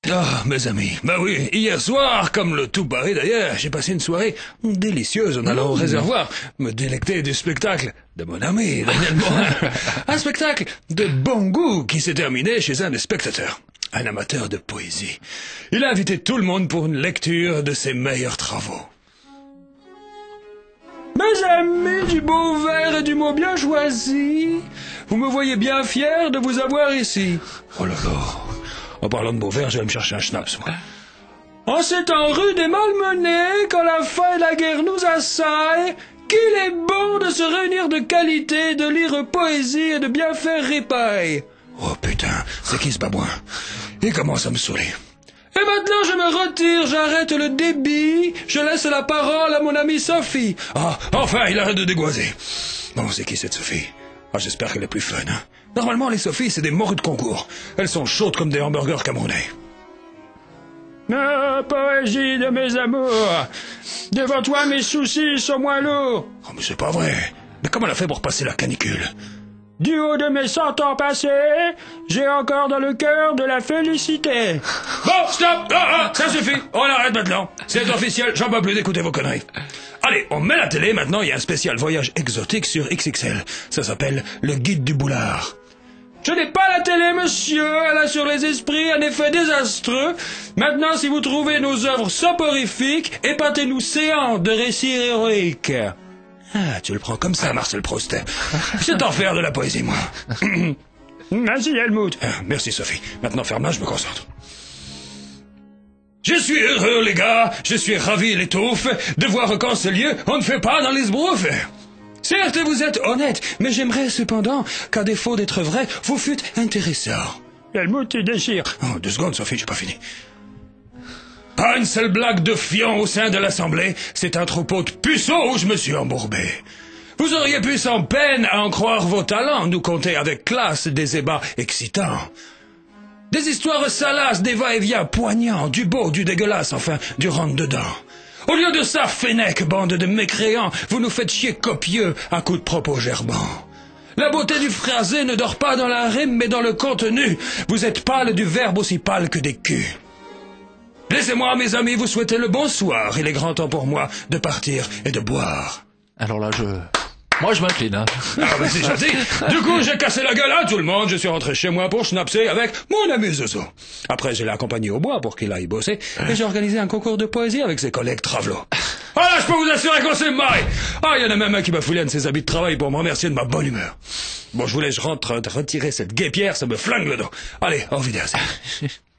Ah, mes amis, bah oui, hier soir, comme le tout Paris d'ailleurs, j'ai passé une soirée délicieuse en allant au réservoir, me délecter du spectacle de mon ami Daniel Morin. Un spectacle de bon goût qui s'est terminé chez un des spectateurs, un amateur de poésie. Il a invité tout le monde pour une lecture de ses meilleurs travaux. Mes amis du beau vers et du mot bien choisi, vous me voyez bien fier de vous avoir ici. Oh là là, en parlant de beau vers, je vais me chercher un schnapps, moi. En ces temps rudes et malmenés, quand la faim et la guerre nous assaillent, qu'il est bon de se réunir de qualité, de lire poésie et de bien faire ripaille. Oh putain, c'est qui ce babouin? Il commence à me saouler. Et maintenant je me retire, j'arrête le débit, je laisse la parole à mon amie Sophie. Ah, enfin, il arrête de dégoiser. Bon, c'est qui cette Sophie? Ah, j'espère qu'elle est plus fun, hein. Normalement, les Sophies, c'est des morues de concours. Elles sont chaudes comme des hamburgers camerounais. Ah, poésie de mes amours. Devant toi, mes soucis sont moins lourds. Oh, mais c'est pas vrai. Mais comment elle a fait pour passer la canicule? Du haut de mes 100 ans passés, j'ai encore dans le cœur de la félicité. Bon, stop! Ça suffit! On arrête maintenant. C'est officiel, j'en peux plus d'écouter vos conneries. Allez, on met la télé, maintenant il y a un spécial voyage exotique sur XXL. Ça s'appelle Le Guide du Boulard. Je n'ai pas la télé, monsieur, elle a sur les esprits un effet désastreux. Maintenant, si vous trouvez nos œuvres soporifiques, épatez-nous séants de récits héroïques. Ah, tu le prends comme ça, Marcel Proust. C'est en faire de la poésie, moi. Merci, Helmut. Merci, Sophie. Maintenant, ferme-la, je me concentre. Je suis heureux, les gars. Je suis ravi, les touffes, de voir qu'en ce lieu, on ne fait pas dans les sbroufs. Certes, vous êtes honnête, mais j'aimerais cependant qu'à défaut d'être vrai, vous fûtes intéressant. Helmut, tu déchires. Oh, 2 secondes, Sophie, j'ai pas fini. Pas une seule blague de fion au sein de l'Assemblée, c'est un troupeau de puceaux où je me suis embourbé. Vous auriez pu sans peine à en croire vos talents, nous conter avec classe des ébats excitants. Des histoires salaces, des va-et-vient poignants, du beau, du dégueulasse, enfin, du rentre-dedans. Au lieu de ça, Fennec, bande de mécréants, vous nous faites chier copieux à coups de propos gerbants. La beauté du phrasé ne dort pas dans la rime, mais dans le contenu. Vous êtes pâle du verbe aussi pâle que des culs. Laissez-moi, mes amis, vous souhaiter le bonsoir. Il est grand temps pour moi de partir et de boire. Alors là, moi, je m'incline, hein. Ah, ben c'est gentil. Du coup, j'ai cassé la gueule à tout le monde. Je suis rentré chez moi pour schnapser avec mon ami Zozo. Après, je l'ai accompagné au bois pour qu'il aille bosser. Et j'ai organisé un concours de poésie avec ses collègues travelots. Voilà, je peux vous assurer qu'on s'est marré. Ah, il y en a même un qui m'a foulé un de ses habits de travail pour me remercier de ma bonne humeur. Bon, je voulais, je rentre retirer cette guêpière, ça me flingue le dos. Allez, au revoir.